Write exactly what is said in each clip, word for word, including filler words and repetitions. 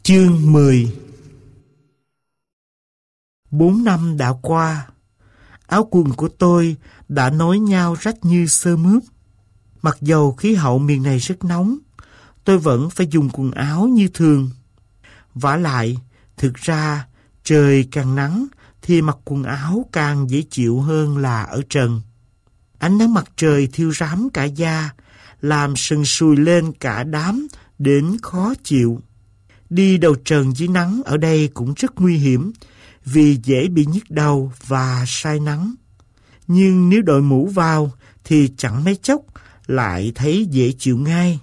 Chương mười. Bốn năm đã qua, áo quần của tôi đã nối nhau rách như sơ mướp. Mặc dầu khí hậu miền này rất nóng, tôi vẫn phải dùng quần áo như thường. Vả lại, thực ra trời càng nắng thì mặc quần áo càng dễ chịu hơn là ở trần. Ánh nắng mặt trời thiêu rám cả da, làm sần sùi lên cả đám đến khó chịu. Đi đầu trần dưới nắng ở đây cũng rất nguy hiểm vì dễ bị nhức đầu và say nắng. Nhưng nếu đội mũ vào thì chẳng mấy chốc lại thấy dễ chịu ngay.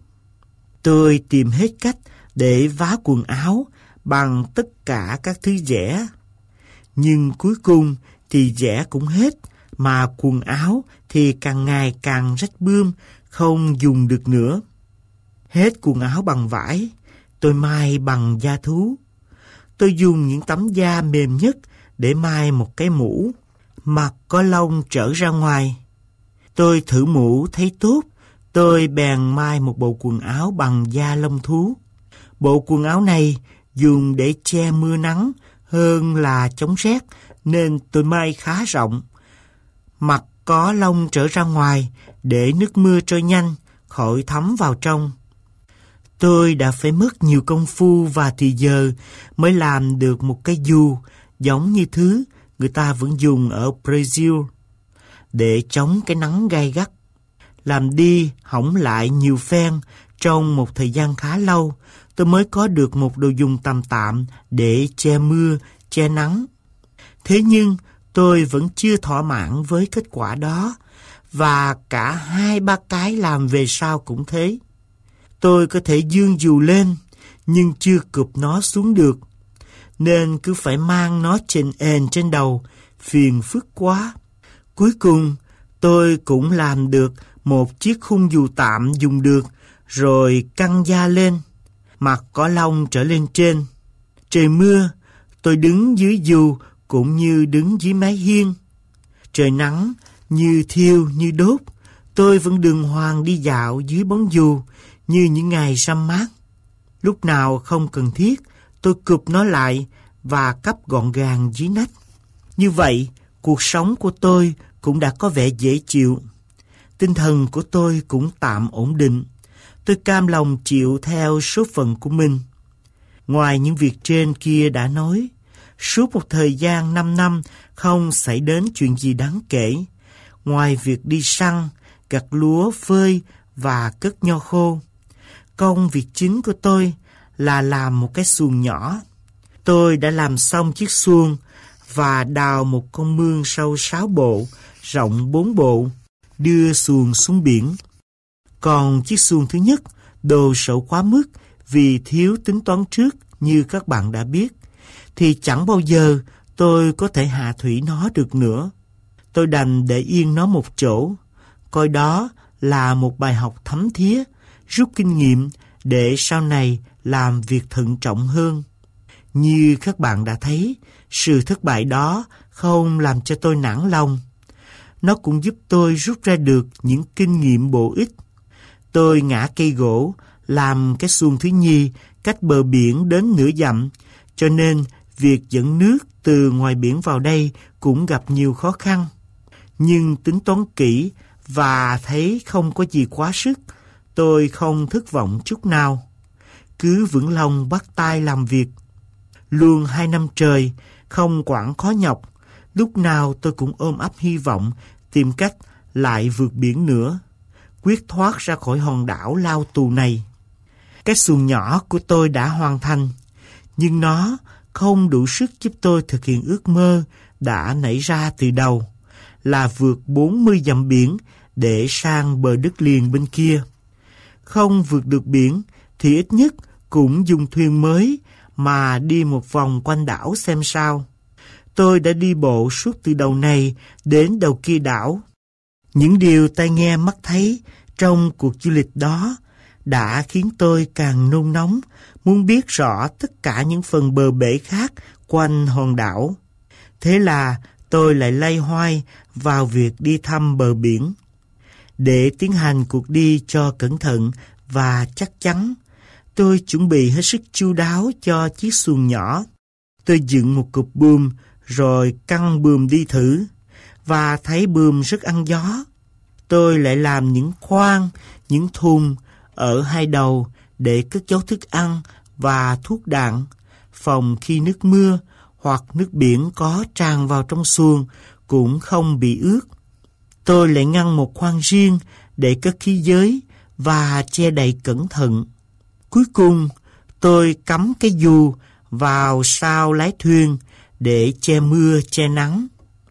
Tôi tìm hết cách để vá quần áo bằng tất cả các thứ giẻ. Nhưng cuối cùng thì giẻ cũng hết, mà quần áo thì càng ngày càng rách bươm, không dùng được nữa. Hết quần áo bằng vải, tôi may bằng da thú. Tôi dùng những tấm da mềm nhất để may một cái mũ, mặt có lông trở ra ngoài. Tôi thử mũ thấy tốt, tôi bèn may một bộ quần áo bằng da lông thú. Bộ quần áo này dùng để che mưa nắng hơn là chống rét, nên tôi may khá rộng. Mặt có lông trở ra ngoài để nước mưa trôi nhanh, khỏi thấm vào trong. Tôi đã phải mất nhiều công phu và thì giờ mới làm được một cái dù giống như thứ người ta vẫn dùng ở Brazil để chống cái nắng gay gắt. Làm đi hỏng lại nhiều phen, trong một thời gian khá lâu, tôi mới có được một đồ dùng tạm tạm để che mưa, che nắng. Thế nhưng tôi vẫn chưa thỏa mãn với kết quả đó, và cả hai ba cái làm về sau cũng thế. Tôi có thể giương dù lên, nhưng chưa cụp nó xuống được, nên cứ phải mang nó chèn ền trên đầu, phiền phức quá. Cuối cùng, tôi cũng làm được một chiếc khung dù tạm dùng được, rồi căng da lên, mặt có lông trở lên trên. Trời mưa, tôi đứng dưới dù cũng như đứng dưới mái hiên. Trời nắng, như thiêu như đốt, tôi vẫn đường hoàng đi dạo dưới bóng dù như những ngày râm mát. Lúc nào không cần thiết, tôi cụp nó lại và cắp gọn gàng dưới nách. Như vậy, cuộc sống của tôi cũng đã có vẻ dễ chịu. Tinh thần của tôi cũng tạm ổn định. Tôi cam lòng chịu theo số phận của mình. Ngoài những việc trên kia đã nói, suốt một thời gian năm năm không xảy đến chuyện gì đáng kể, ngoài việc đi săn, gặt lúa, phơi và cất nho khô. Công việc chính của tôi là làm một cái xuồng nhỏ. Tôi đã làm xong chiếc xuồng và đào một con mương sâu sáu bộ, rộng bốn bộ, đưa xuồng xuống biển. Còn chiếc xuồng thứ nhất đồ sộ quá mức vì thiếu tính toán trước như các bạn đã biết, thì chẳng bao giờ tôi có thể hạ thủy nó được nữa. Tôi đành để yên nó một chỗ, coi đó là một bài học thấm thía, rút kinh nghiệm để sau này làm việc thận trọng hơn. Như các bạn đã thấy, sự thất bại đó không làm cho tôi nản lòng. Nó cũng giúp tôi rút ra được những kinh nghiệm bổ ích. Tôi ngã cây gỗ, làm cái xuồng thứ nhì cách bờ biển đến nửa dặm, cho nên việc dẫn nước từ ngoài biển vào đây cũng gặp nhiều khó khăn. Nhưng tính toán kỹ và thấy không có gì quá sức, tôi không thất vọng chút nào. Cứ vững lòng bắt tay làm việc. Luôn hai năm trời, không quản khó nhọc, lúc nào tôi cũng ôm ấp hy vọng tìm cách lại vượt biển nữa, quyết thoát ra khỏi hòn đảo lao tù này. Cái xuồng nhỏ của tôi đã hoàn thành, nhưng nó không đủ sức giúp tôi thực hiện ước mơ đã nảy ra từ đầu, là vượt bốn mươi dặm biển để sang bờ đất liền bên kia. Không vượt được biển thì ít nhất cũng dùng thuyền mới mà đi một vòng quanh đảo xem sao. Tôi đã đi bộ suốt từ đầu này đến đầu kia đảo. Những điều tai nghe mắt thấy trong cuộc du lịch đó đã khiến tôi càng nôn nóng, muốn biết rõ tất cả những phần bờ bể khác quanh hòn đảo. Thế là tôi lại loay hoay vào việc đi thăm bờ biển. Để tiến hành cuộc đi cho cẩn thận và chắc chắn, Tôi chuẩn bị hết sức chu đáo cho chiếc xuồng nhỏ. Tôi dựng một cục buồm rồi căng buồm đi thử, và thấy buồm rất ăn gió. Tôi lại làm những khoang, những thùng ở hai đầu để cất giấu thức ăn và thuốc đạn, phòng khi nước mưa hoặc nước biển có tràn vào trong xuồng cũng không bị ướt. Tôi lại ngăn một khoang riêng để cất khí giới và che đậy cẩn thận. Cuối cùng, tôi cắm cái dù vào sau lái thuyền để che mưa, che nắng.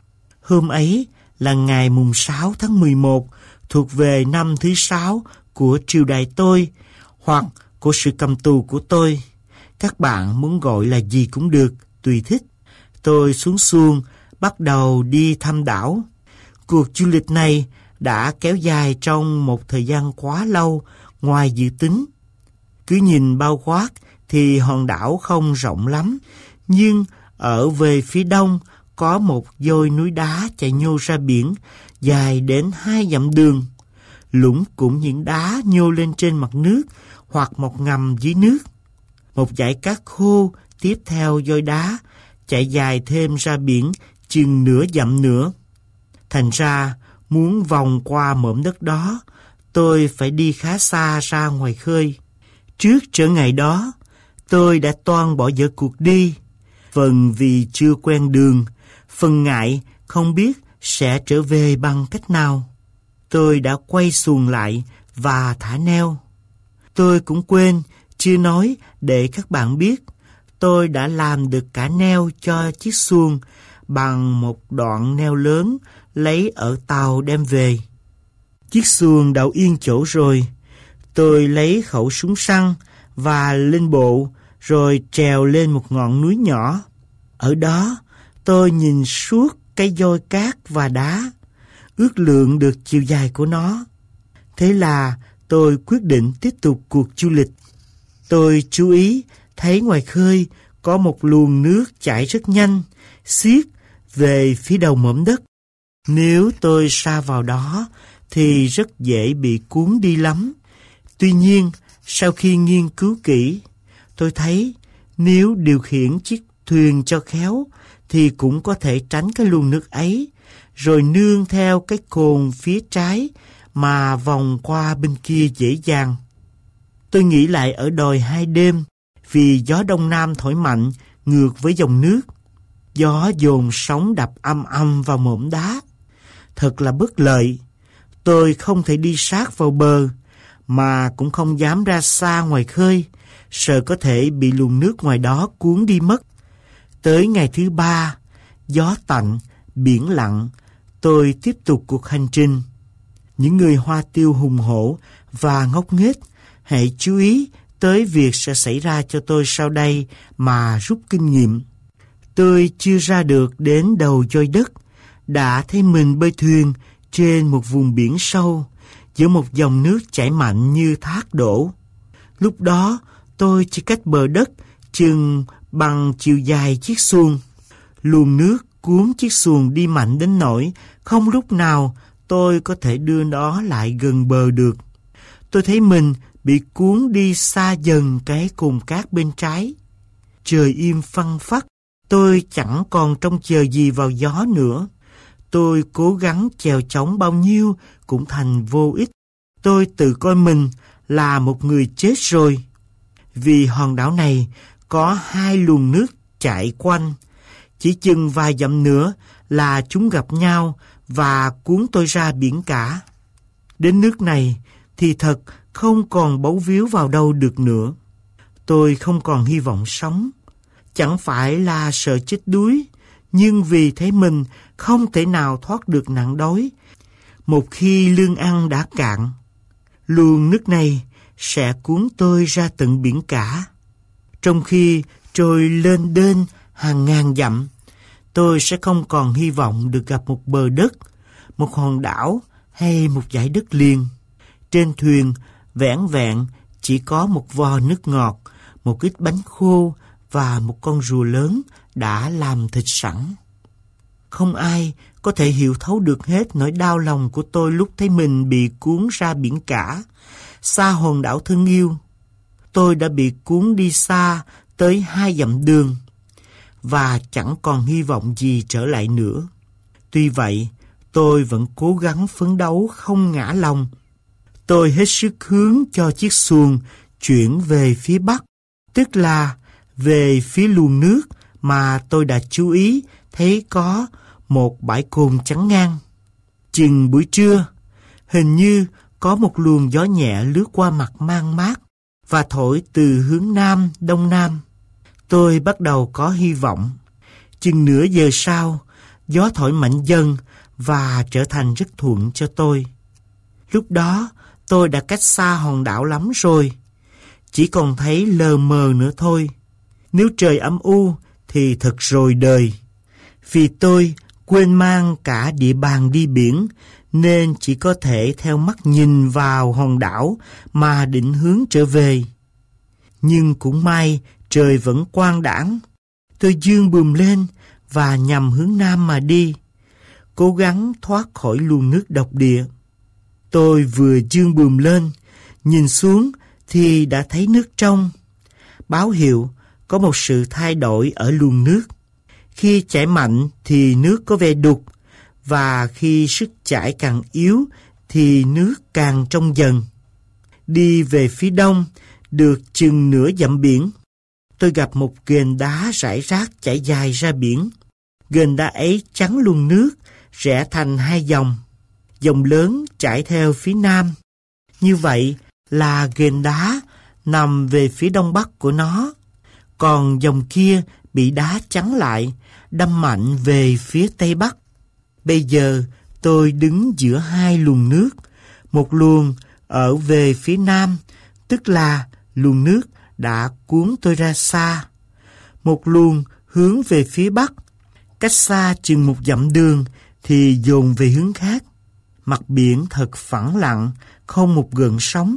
Hôm ấy là ngày mùng sáu tháng mười một, thuộc về năm thứ sáu của triều đại tôi, hoặc của sự cầm tù của tôi. Các bạn muốn gọi là gì cũng được, tùy thích. Tôi xuống xuồng, bắt đầu đi thăm đảo. Cuộc du lịch này đã kéo dài trong một thời gian quá lâu ngoài dự tính. Cứ nhìn bao quát thì hòn đảo không rộng lắm, nhưng ở về phía đông có một dôi núi đá chạy nhô ra biển, dài đến hai dặm đường. Lũng cũng những đá nhô lên trên mặt nước hoặc một ngầm dưới nước. Một dải cát khô tiếp theo dôi đá chạy dài thêm ra biển chừng nửa dặm nữa. Thành ra, muốn vòng qua mỏm đất đó, tôi phải đi khá xa ra ngoài khơi. Trước trở ngày đó, tôi đã toan bỏ dở cuộc đi, phần vì chưa quen đường, phần ngại không biết sẽ trở về bằng cách nào. Tôi đã quay xuồng lại và thả neo. Tôi cũng quên chưa nói để các bạn biết, tôi đã làm được cả neo cho chiếc xuồng bằng một đoạn neo lớn lấy ở tàu đem về. Chiếc xuồng đậu yên chỗ rồi, tôi lấy khẩu súng săn và lên bộ rồi trèo lên một ngọn núi nhỏ. Ở đó tôi nhìn suốt cái dôi cát và đá, ước lượng được chiều dài của nó. Thế là tôi quyết định tiếp tục cuộc du lịch. Tôi chú ý thấy ngoài khơi có một luồng nước chảy rất nhanh, xiết về phía đầu mỏm đất. Nếu tôi sa vào đó thì rất dễ bị cuốn đi lắm. Tuy nhiên, sau khi nghiên cứu kỹ, tôi thấy nếu điều khiển chiếc thuyền cho khéo thì cũng có thể tránh cái luồng nước ấy, rồi nương theo cái cồn phía trái mà vòng qua bên kia dễ dàng. Tôi nghĩ lại ở đồi hai đêm, vì gió đông nam thổi mạnh ngược với dòng nước. Gió dồn sóng đập âm âm vào mỏm đá. Thật là bất lợi. Tôi không thể đi sát vào bờ, mà cũng không dám ra xa ngoài khơi, sợ có thể bị luồng nước ngoài đó cuốn đi mất. Tới ngày thứ ba, gió tạnh, biển lặng, tôi tiếp tục cuộc hành trình. Những người Hoa Tiêu hùng hổ và ngốc nghếch hãy chú ý tới việc sẽ xảy ra cho tôi sau đây mà rút kinh nghiệm. Tôi chưa ra được đến đầu dôi đất, đã thấy mình bơi thuyền trên một vùng biển sâu, giữa một dòng nước chảy mạnh như thác đổ. Lúc đó, tôi chỉ cách bờ đất chừng bằng chiều dài chiếc xuồng. Luồng nước cuốn chiếc xuồng đi mạnh đến nỗi không lúc nào tôi có thể đưa nó lại gần bờ được. Tôi thấy mình bị cuốn đi xa dần cái cồn cát bên trái. Trời im phăng phắc, tôi chẳng còn trông chờ gì vào gió nữa. Tôi cố gắng chèo chống bao nhiêu cũng thành vô ích. Tôi tự coi mình là một người chết rồi. Vì hòn đảo này có hai luồng nước chạy quanh. Chỉ chừng vài dặm nữa là chúng gặp nhau và cuốn tôi ra biển cả. Đến nước này thì thật không còn bấu víu vào đâu được nữa. Tôi không còn hy vọng sống. Chẳng phải là sợ chết đuối, nhưng vì thấy mình không thể nào thoát được nạn đói. Một khi lương ăn đã cạn, luồng nước này sẽ cuốn tôi ra tận biển cả. Trong khi trôi lên đên hàng ngàn dặm, tôi sẽ không còn hy vọng được gặp một bờ đất, một hòn đảo hay một dải đất liền. Trên thuyền vẻn vẹn chỉ có một vò nước ngọt, một ít bánh khô và một con rùa lớn đã làm thịt sẵn. Không ai có thể hiểu thấu được hết nỗi đau lòng của tôi lúc thấy mình bị cuốn ra biển cả, xa hòn đảo thân yêu. tôi đã bị cuốn đi xa tới hai dặm đường và chẳng còn hy vọng gì trở lại nữa. Tuy vậy, tôi vẫn cố gắng phấn đấu không ngã lòng. Tôi hết sức hướng cho chiếc xuồng chuyển về phía bắc, tức là về phía luồng nước mà tôi đã chú ý thấy có một bãi cồn chắn ngang. Chừng buổi trưa, hình như có một luồng gió nhẹ lướt qua mặt mang mát và thổi từ hướng nam đông nam. Tôi bắt đầu có hy vọng. Chừng nửa giờ sau, gió thổi mạnh dần và trở thành rất thuận cho tôi. Lúc đó, tôi đã cách xa hòn đảo lắm rồi, chỉ còn thấy lờ mờ nữa thôi. Nếu trời âm u thì thật rồi đời. Vì tôi quên mang cả địa bàn đi biển, nên chỉ có thể theo mắt nhìn vào hòn đảo mà định hướng trở về. Nhưng cũng may trời vẫn quang đãng. Tôi giương buồm lên và nhằm hướng nam mà đi, cố gắng thoát khỏi luồng nước độc địa. Tôi vừa giương buồm lên, nhìn xuống thì đã thấy nước trong, báo hiệu có một sự thay đổi ở luồng nước. Khi chảy mạnh thì nước có vẻ đục, và khi sức chảy càng yếu thì nước càng trong dần. Đi về phía đông, được chừng nửa dặm biển, tôi gặp một ghềnh đá rải rác chảy dài ra biển. Ghềnh đá ấy chắn luồng nước, rẽ thành hai dòng. Dòng lớn chảy theo phía nam. Như vậy là ghềnh đá nằm về phía đông bắc của nó, còn dòng kia bị đá chắn lại, đâm mạnh về phía tây bắc. Bây giờ tôi đứng giữa hai luồng nước, một luồng ở về phía nam, tức là luồng nước đã cuốn tôi ra xa. Một luồng hướng về phía bắc, cách xa chừng một dặm đường thì dồn về hướng khác. Mặt biển thật phẳng lặng, không một gợn sóng.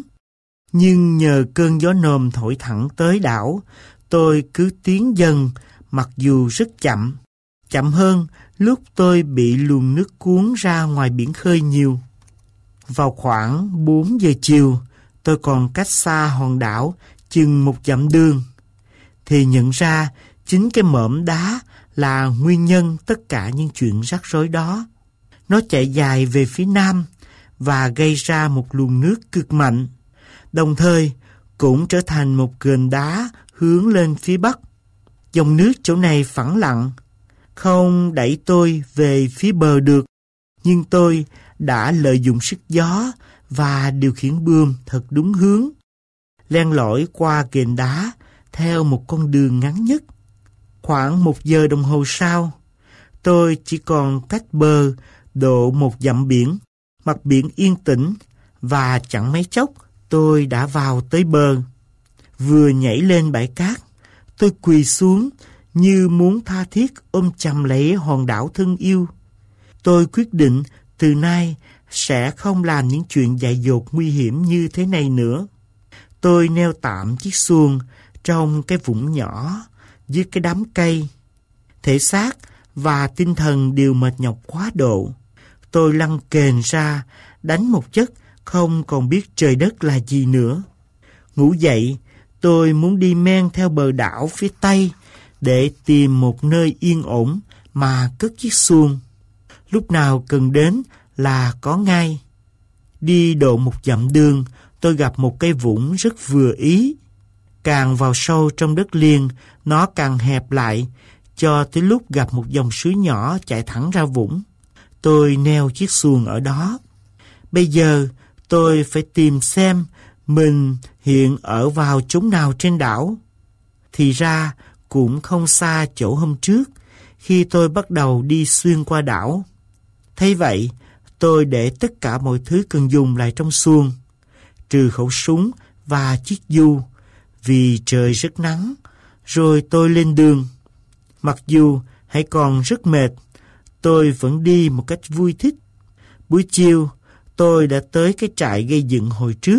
Nhưng nhờ cơn gió nồm thổi thẳng tới đảo, tôi cứ tiến dần, mặc dù rất chậm. Chậm hơn lúc tôi bị luồng nước cuốn ra ngoài biển khơi nhiều. Vào khoảng bốn giờ chiều, tôi còn cách xa hòn đảo chừng một dặm đường, thì nhận ra chính cái mỏm đá là nguyên nhân tất cả những chuyện rắc rối đó. Nó chạy dài về phía nam và gây ra một luồng nước cực mạnh, đồng thời cũng trở thành một ghềnh đá hướng lên phía bắc. Dòng nước chỗ này phẳng lặng, không đẩy tôi về phía bờ được, nhưng tôi đã lợi dụng sức gió và điều khiển buồm thật đúng hướng, len lỏi qua ghềnh đá theo một con đường ngắn nhất. Khoảng một giờ đồng hồ sau, tôi chỉ còn cách bờ độ một dặm biển. Mặt biển yên tĩnh và chẳng mấy chốc tôi đã vào tới bờ. Vừa nhảy lên bãi cát, tôi quỳ xuống như muốn tha thiết ôm chầm lấy hòn đảo thân yêu. Tôi quyết định từ nay sẽ không làm những chuyện dại dột nguy hiểm như thế này nữa. Tôi neo tạm chiếc xuồng trong cái vũng nhỏ dưới cái đám cây. Thể xác và tinh thần đều mệt nhọc quá độ. Tôi lăn kềnh ra, đánh một giấc không còn biết trời đất là gì nữa. Ngủ dậy, tôi muốn đi men theo bờ đảo phía tây để tìm một nơi yên ổn mà cất chiếc xuồng. Lúc nào cần đến là có ngay. Đi độ một dặm đường, tôi gặp một cây vũng rất vừa ý. Càng vào sâu trong đất liền, nó càng hẹp lại, cho tới lúc gặp một dòng suối nhỏ chạy thẳng ra vũng. Tôi neo chiếc xuồng ở đó. Bây giờ tôi phải tìm xem mình hiện ở vào chốn nào trên đảo. Thì ra cũng không xa chỗ hôm trước khi tôi bắt đầu đi xuyên qua đảo. Thấy vậy, tôi để tất cả mọi thứ cần dùng lại trong xuồng, trừ khẩu súng và chiếc du, vì trời rất nắng. Rồi tôi lên đường. Mặc dù hãy còn rất mệt, tôi vẫn đi một cách vui thích. Buổi chiều, tôi đã tới cái trại gây dựng hồi trước.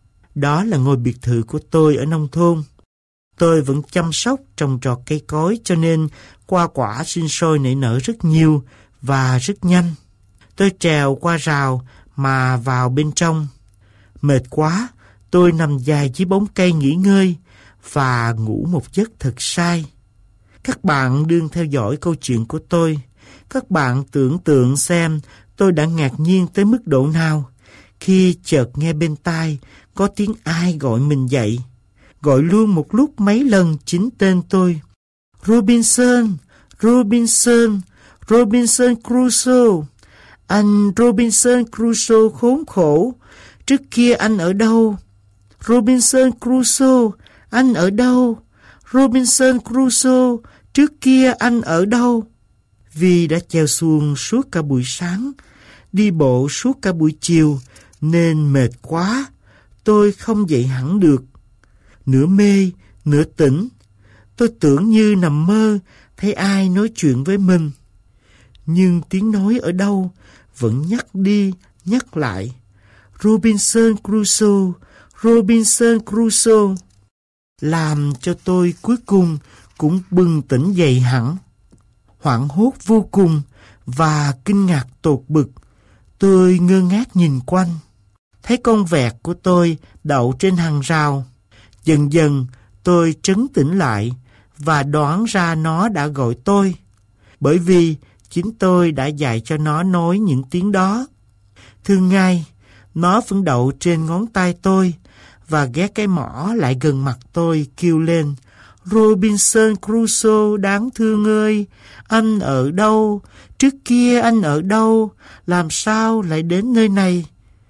Đó là ngôi biệt thự của tôi ở nông thôn. Tôi vẫn chăm sóc trồng trọt cây cối, cho nên hoa quả sinh sôi nảy nở rất nhiều và rất nhanh. Tôi trèo qua rào mà vào bên trong. Mệt quá, Tôi nằm dài dưới bóng cây nghỉ ngơi và ngủ một giấc thật say. Các bạn đừng theo dõi câu chuyện của tôi. Các bạn tưởng tượng xem tôi đã ngạc nhiên tới mức độ nào khi chợt nghe bên tai có tiếng ai gọi mình dậy. Gọi luôn một lúc mấy lần chính tên tôi. Robinson, Robinson, Robinson Crusoe. Anh Robinson Crusoe khốn khổ, trước kia anh ở đâu? Robinson Crusoe, anh ở đâu? Robinson Crusoe, trước kia anh ở đâu? Vì đã chèo xuồng suốt cả buổi sáng, đi bộ suốt cả buổi chiều, nên mệt quá, tôi không dậy hẳn được. Nửa mê, nửa tỉnh, tôi tưởng như nằm mơ, thấy ai nói chuyện với mình. Nhưng tiếng nói ở đâu vẫn nhắc đi, nhắc lại. Robinson Crusoe, Robinson Crusoe. Làm cho tôi cuối cùng cũng bừng tỉnh dậy hẳn. Hoảng hốt vô cùng và kinh ngạc tột bực, tôi ngơ ngác nhìn quanh. Thấy con vẹt của tôi đậu trên hàng rào. Dần dần tôi trấn tĩnh lại và đoán ra nó đã gọi tôi, bởi vì chính tôi đã dạy cho nó nói những tiếng đó. Thường ngày, nó vẫn đậu trên ngón tay tôi và ghé cái mỏ lại gần mặt tôi kêu lên: Robinson Crusoe đáng thương ơi, anh ở đâu? Trước kia anh ở đâu? Làm sao lại đến nơi này?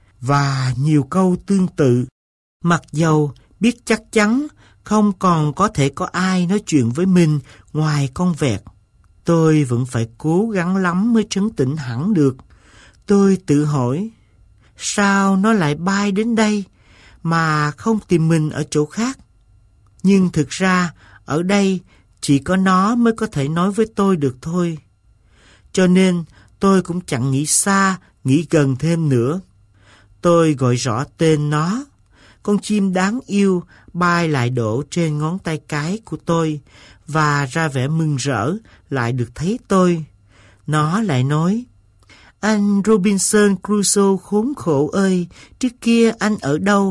Và nhiều câu tương tự. Mặc dầu biết chắc chắn không còn có thể có ai nói chuyện với mình ngoài con vẹt, tôi vẫn phải cố gắng lắm mới trấn tĩnh hẳn được. Tôi tự hỏi, sao nó lại bay đến đây mà không tìm mình ở chỗ khác? Nhưng thực ra ở đây chỉ có nó mới có thể nói với tôi được thôi. Cho nên tôi cũng chẳng nghĩ xa, nghĩ gần thêm nữa. Tôi gọi rõ tên nó. Con chim đáng yêu bay lại đổ trên ngón tay cái của tôi và ra vẻ mừng rỡ lại được thấy tôi. Nó lại nói: Anh Robinson Crusoe khốn khổ ơi, trước kia anh ở đâu?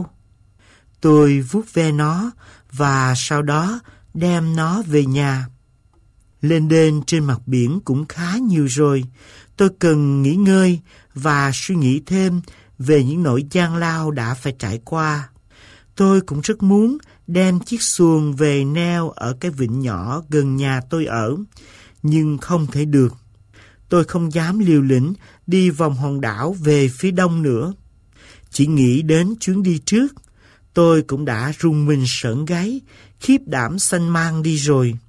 Tôi vuốt ve nó và sau đó đem nó về nhà. Lên đên trên mặt biển cũng khá nhiều rồi. Tôi cần nghỉ ngơi và suy nghĩ thêm về những nỗi gian lao đã phải trải qua. Tôi cũng rất muốn đem chiếc xuồng về neo ở cái vịnh nhỏ gần nhà tôi ở, nhưng không thể được. Tôi không dám liều lĩnh đi vòng hòn đảo về phía đông nữa. Chỉ nghĩ đến chuyến đi trước, tôi cũng đã rùng mình sởn gáy, khiếp đảm xanh mang đi rồi.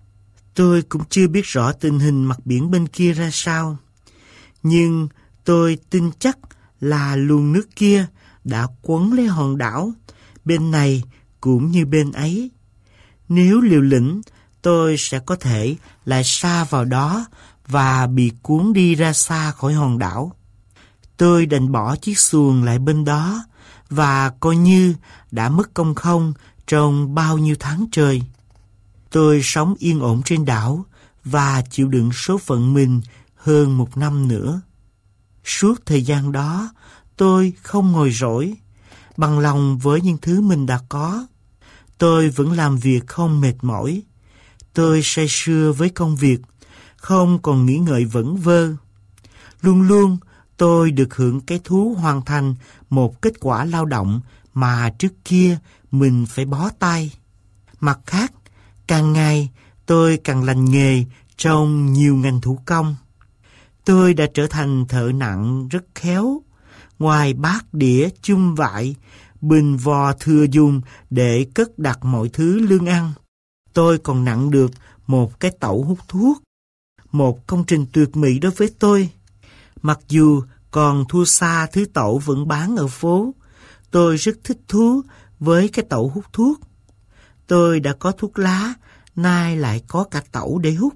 Tôi cũng chưa biết rõ tình hình mặt biển bên kia ra sao, nhưng tôi tin chắc là luồng nước kia đã quấn lấy hòn đảo, bên này cũng như bên ấy. Nếu liều lĩnh, tôi sẽ có thể lại sa vào đó và bị cuốn đi ra xa khỏi hòn đảo. Tôi đành bỏ chiếc xuồng lại bên đó và coi như đã mất công không trong bao nhiêu tháng trời. Tôi sống yên ổn trên đảo và chịu đựng số phận mình hơn một năm nữa. Suốt thời gian đó, tôi không ngồi rỗi, bằng lòng với những thứ mình đã có. Tôi vẫn làm việc không mệt mỏi. Tôi say sưa với công việc, không còn nghĩ ngợi vẩn vơ. Luôn luôn tôi được hưởng cái thú hoàn thành một kết quả lao động mà trước kia mình phải bó tay. Mặt khác, càng ngày tôi càng lành nghề trong nhiều ngành thủ công. Tôi đã trở thành thợ nặng rất khéo. Ngoài bát đĩa, chum vại, bình vò thừa dùng để cất đặt mọi thứ lương ăn, tôi còn nặng được một cái tẩu hút thuốc. Một công trình tuyệt mỹ đối với tôi. Mặc dù còn thua xa thứ tẩu vẫn bán ở phố, tôi rất thích thú với cái tẩu hút thuốc. Tôi đã có thuốc lá, nay lại có cả tẩu để hút.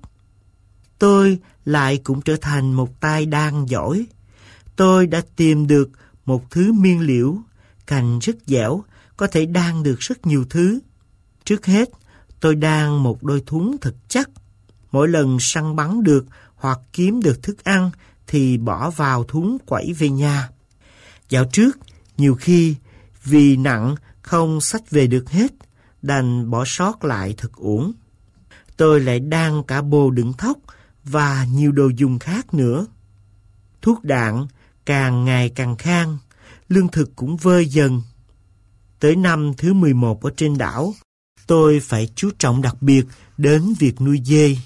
Tôi lại cũng trở thành một tay đan giỏi. Tôi đã tìm được một thứ miên liễu, cành rất dẻo, có thể đan được rất nhiều thứ. Trước hết, tôi đan một đôi thúng thật chắc. Mỗi lần săn bắn được hoặc kiếm được thức ăn thì bỏ vào thúng quẩy về nhà. Dạo trước, nhiều khi vì nặng không xách về được hết, đành bỏ sót lại thật uổng. Tôi lại đan cả bồ đựng thóc và nhiều đồ dùng khác nữa. Thuốc đạn càng ngày càng khan, lương thực cũng vơi dần. Tới năm thứ mười một ở trên đảo, tôi phải chú trọng đặc biệt đến việc nuôi dê.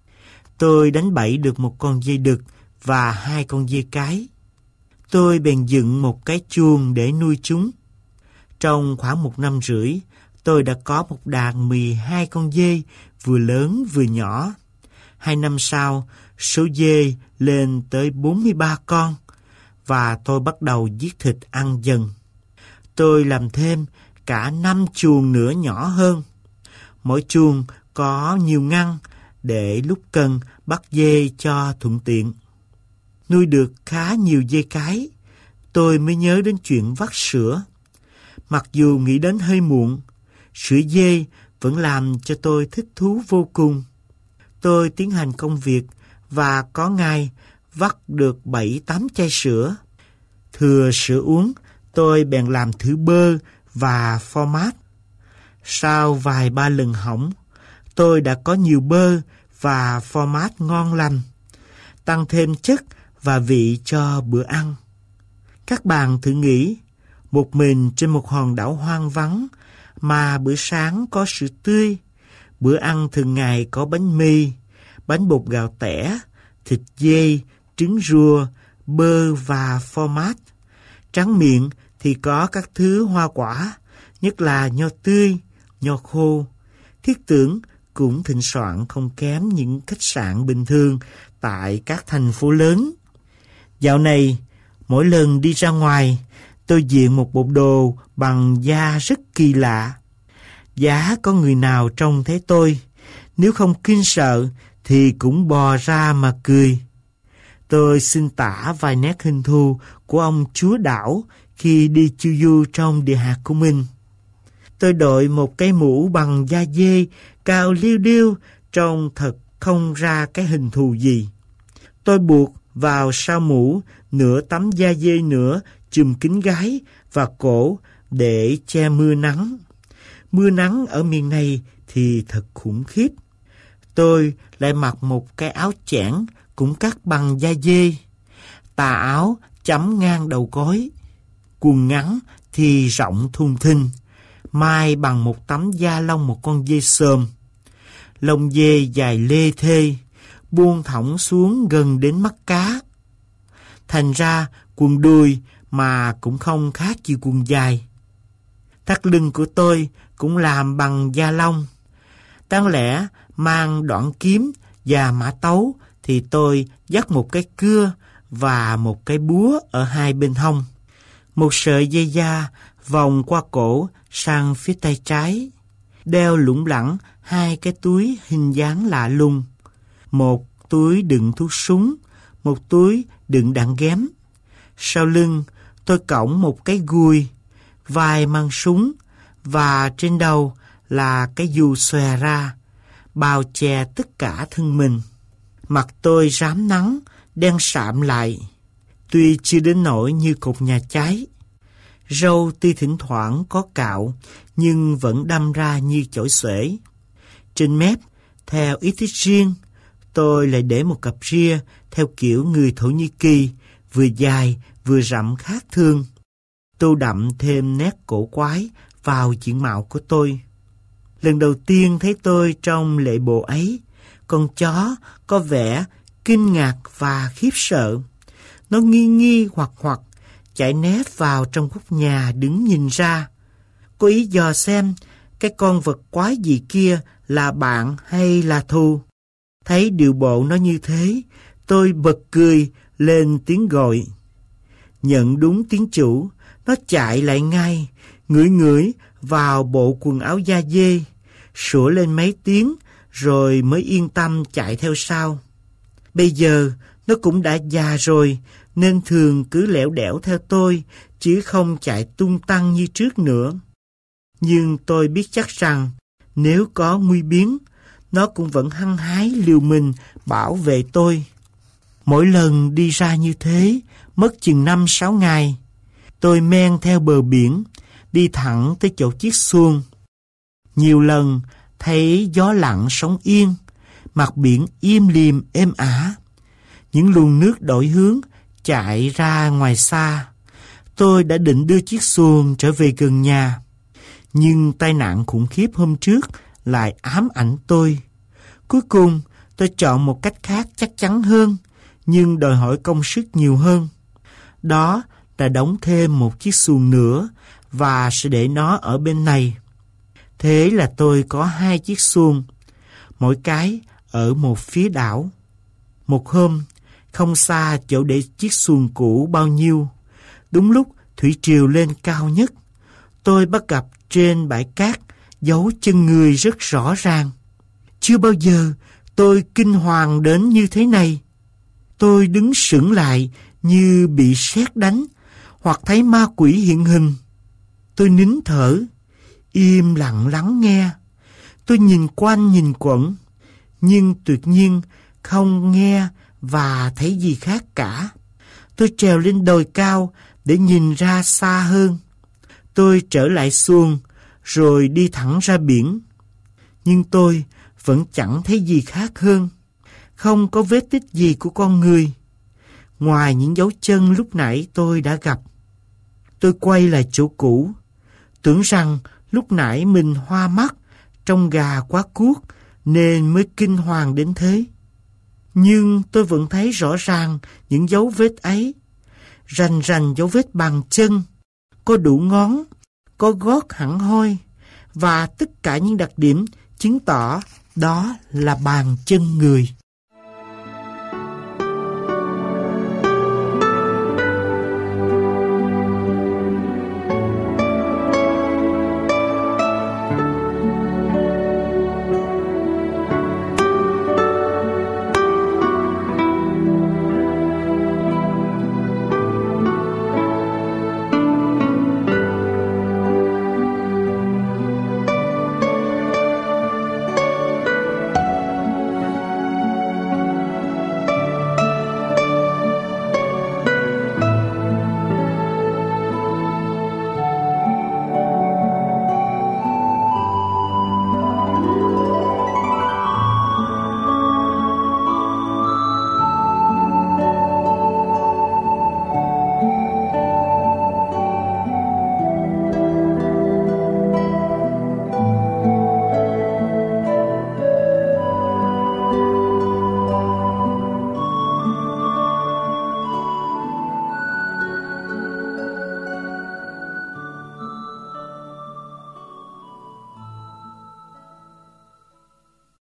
Tôi đánh bẫy được một con dê đực và hai con dê cái. Tôi bèn dựng một cái chuông để nuôi chúng. Trong khoảng một năm rưỡi, tôi đã có một đàn mười hai con dê, vừa lớn vừa nhỏ. Hai năm sau, số dê lên tới bốn mươi ba con, và tôi bắt đầu giết thịt ăn dần. Tôi làm thêm cả năm chuồng nữa nhỏ hơn. Mỗi chuồng có nhiều ngăn để lúc cần bắt dê cho thuận tiện. Nuôi được khá nhiều dê cái, tôi mới nhớ đến chuyện vắt sữa. Mặc dù nghĩ đến hơi muộn, sữa dê vẫn làm cho tôi thích thú vô cùng. Tôi tiến hành công việc và có ngày vắt được bảy tám chai sữa. Thừa sữa uống, tôi bèn làm thử bơ và format. Sau vài ba lần hỏng, tôi đã có nhiều bơ và format ngon lành, tăng thêm chất và vị cho bữa ăn. Các bạn thử nghĩ, một mình trên một hòn đảo hoang vắng mà bữa sáng có sữa tươi, bữa ăn thường ngày có bánh mì, bánh bột gạo tẻ, thịt dê, trứng rùa, bơ và format. Tráng miệng thì có các thứ hoa quả, nhất là nho tươi, nho khô. Thiết tưởng cũng thịnh soạn không kém những khách sạn bình thường tại các thành phố lớn. Dạo này, mỗi lần đi ra ngoài, tôi diện một bộ đồ bằng da rất kỳ lạ. Giá có người nào trông thấy tôi, nếu không kinh sợ thì cũng bò ra mà cười. Tôi xin tả vài nét hình thù của ông chúa đảo khi đi chu du trong địa hạt của mình. Tôi đội một cái mũ bằng da dê cao liêu điêu, trông thật không ra cái hình thù gì. Tôi buộc vào sau mũ nửa tấm da dê nữa chùm kín gáy và cổ để che mưa nắng. Mưa nắng ở miền này thì thật khủng khiếp. Tôi lại mặc một cái áo chẽn cũng cắt bằng da dê. Tà áo chấm ngang đầu gối. Quần ngắn thì rộng thùng thình, mai bằng một tấm da lông một con dê xồm. Lông dê dài lê thê, buông thõng xuống gần đến mắt cá. Thành ra quần đùi mà cũng không khác gì quần dài. Thắt lưng của tôi cũng làm bằng da lông. Đáng lẽ mang đoạn kiếm và mã tấu thì tôi dắt một cái cưa và một cái búa ở hai bên hông. Một sợi dây da vòng qua cổ sang phía tay trái. Đeo lủng lẳng hai cái túi hình dáng lạ lùng. Một túi đựng thuốc súng, một túi đựng đạn ghém. Sau lưng tôi cõng một cái gùi, vai mang súng và trên đầu là cái dù xòe ra, bao che tất cả thân mình. Mặt tôi rám nắng, đen sạm lại, tuy chưa đến nỗi như cột nhà cháy. Râu tuy thỉnh thoảng có cạo, nhưng vẫn đâm ra như chổi xuể. Trên mép, theo ý thích riêng, tôi lại để một cặp ria theo kiểu người Thổ Nhĩ Kỳ, vừa dài vừa rậm khác thường, tô đậm thêm nét cổ quái vào diện mạo của tôi. Lần đầu tiên thấy tôi trong lễ bộ ấy, con chó có vẻ kinh ngạc và khiếp sợ. Nó nghi nghi hoặc hoặc chạy nép vào trong góc nhà đứng nhìn ra, có ý dò xem cái con vật quái gì kia là bạn hay là thù. Thấy điệu bộ nó như thế, tôi bật cười lên tiếng gọi. Nhận đúng tiếng chủ, nó chạy lại ngay, ngửi ngửi vào bộ quần áo da dê, sủa lên mấy tiếng rồi mới yên tâm chạy theo sau. Bây giờ nó cũng đã già rồi nên thường cứ lẻo đẻo theo tôi chứ không chạy tung tăng như trước nữa. Nhưng tôi biết chắc rằng nếu có nguy biến, nó cũng vẫn hăng hái liều mình bảo vệ tôi. Mỗi lần đi ra như thế, mất chừng năm sáu ngày. Tôi men theo bờ biển, đi thẳng tới chỗ chiếc xuồng. Nhiều lần thấy gió lặng sóng yên, mặt biển im lìm êm ả. Những luồng nước đổi hướng chạy ra ngoài xa. Tôi đã định đưa chiếc xuồng trở về gần nhà. Nhưng tai nạn khủng khiếp hôm trước lại ám ảnh tôi. Cuối cùng tôi chọn một cách khác chắc chắn hơn, nhưng đòi hỏi công sức nhiều hơn. Đó là đóng thêm một chiếc xuồng nữa và sẽ để nó ở bên này. Thế là tôi có hai chiếc xuồng, mỗi cái ở một phía đảo. Một hôm, không xa chỗ để chiếc xuồng cũ bao nhiêu, đúng lúc thủy triều lên cao nhất, tôi bắt gặp trên bãi cát dấu chân người rất rõ ràng. Chưa bao giờ tôi kinh hoàng đến như thế này. Tôi đứng sững lại như bị sét đánh hoặc thấy ma quỷ hiện hình. Tôi nín thở, im lặng lắng nghe. Tôi nhìn quanh nhìn quẩn, nhưng tuyệt nhiên không nghe và thấy gì khác cả. Tôi trèo lên đồi cao để nhìn ra xa hơn. Tôi trở lại xuồng rồi đi thẳng ra biển. Nhưng tôi vẫn chẳng thấy gì khác hơn. Không có vết tích gì của con người, ngoài những dấu chân lúc nãy tôi đã gặp. Tôi quay lại chỗ cũ, tưởng rằng lúc nãy mình hoa mắt, trông gà quá cuốc nên mới kinh hoàng đến thế. Nhưng tôi vẫn thấy rõ ràng những dấu vết ấy, rành rành dấu vết bàn chân, có đủ ngón, có gót hẳn hoi, và tất cả những đặc điểm chứng tỏ đó là bàn chân người.